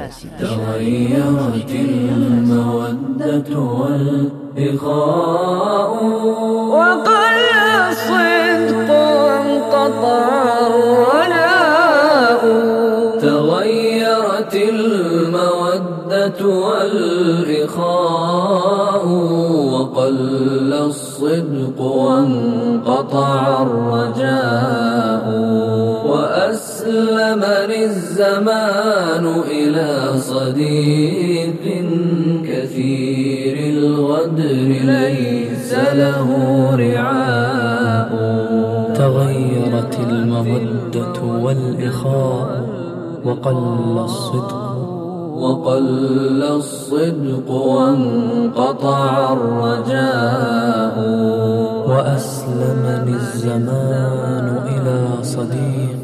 تغيرت المودة والإخاء وقل الصدق وانقطع الرجاء. تغيرت المودة والإخاء وقل الصدق وانقطع الرجاء. وأسلمني الزمان إلى صديق كثير الغدر ليس له رعاء. تغيرت المودة والإخاء وقل الصدق وانقطع الرجاء. وأسلمني الزمان إلى صديق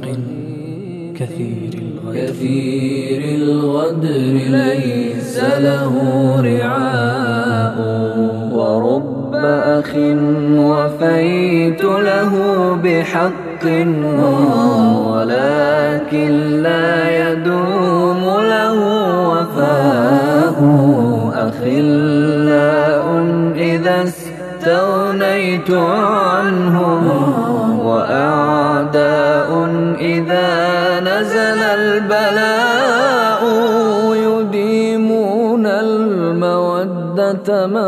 كثير الغدر ليس له رعاء. ورب أخ وفيت له بحق ولكن لا يدوم له وفاء. أخلاء إذا استغنيت عنهم وأعداء إذا نزل البلاء. يديمون المودة ما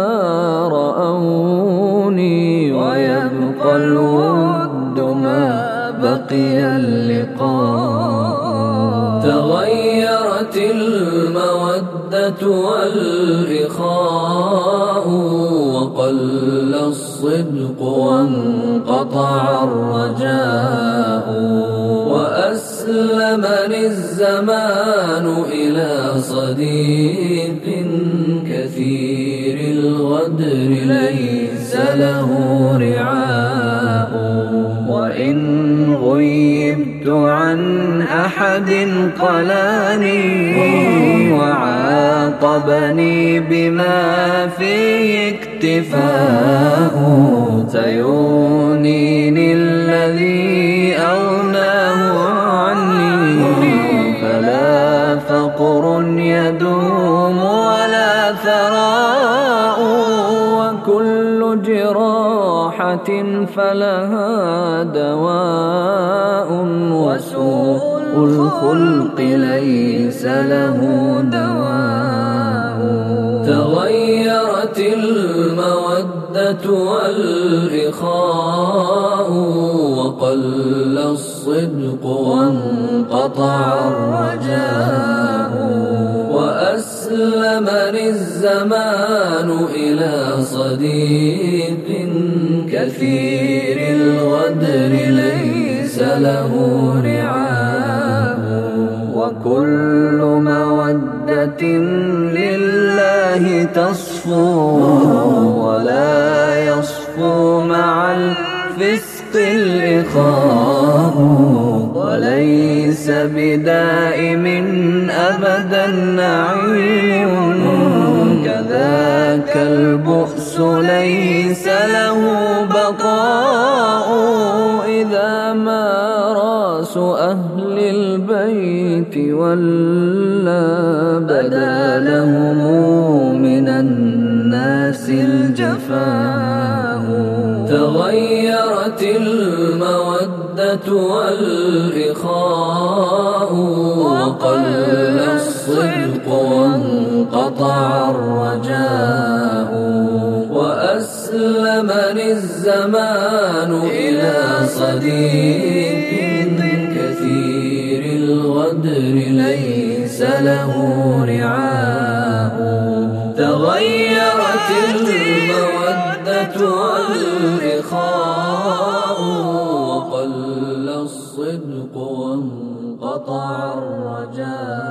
رأوني ويبقى الود ما بقي اللقاء. تغيرت المودة والإخاء وقل الصدق وانقطع الرجاء. وأسلمني الزمان إلى صديق كثير الغدر ليس له رعاء. وإن غيبت عن أحد قلاني وعاقبني بما فيه اكتفاء. سيغنيني الذي أغناه عني فلا فقر يدوم ولا ثراء. وكل جراحة فلها دواء وسوء الخلق ليس له دواء. تغيرت المودة والإخاء وقل الصدق وانقطع الرجاء. وأسلمني الزمان إلى صديق كثير الغدر ليس له رعاء. وكل مودة لله تصفو ولا يصفو مع الفسق الإخاء. وليس بدائم أبدا نعيم كذاك البؤس ليس له بقاء. إذا ما راس أهل البيت ولا بدا لهم من الناس الجفاء. تغيرت المودة والإخاء وقل الصدق وانقطع الرجاء. وأسلمني الزمان إلى صديق كثير الغدر ليس له رعاء. تغيرت المودة والإخاء وقل الصدق وانقطع الرجاء.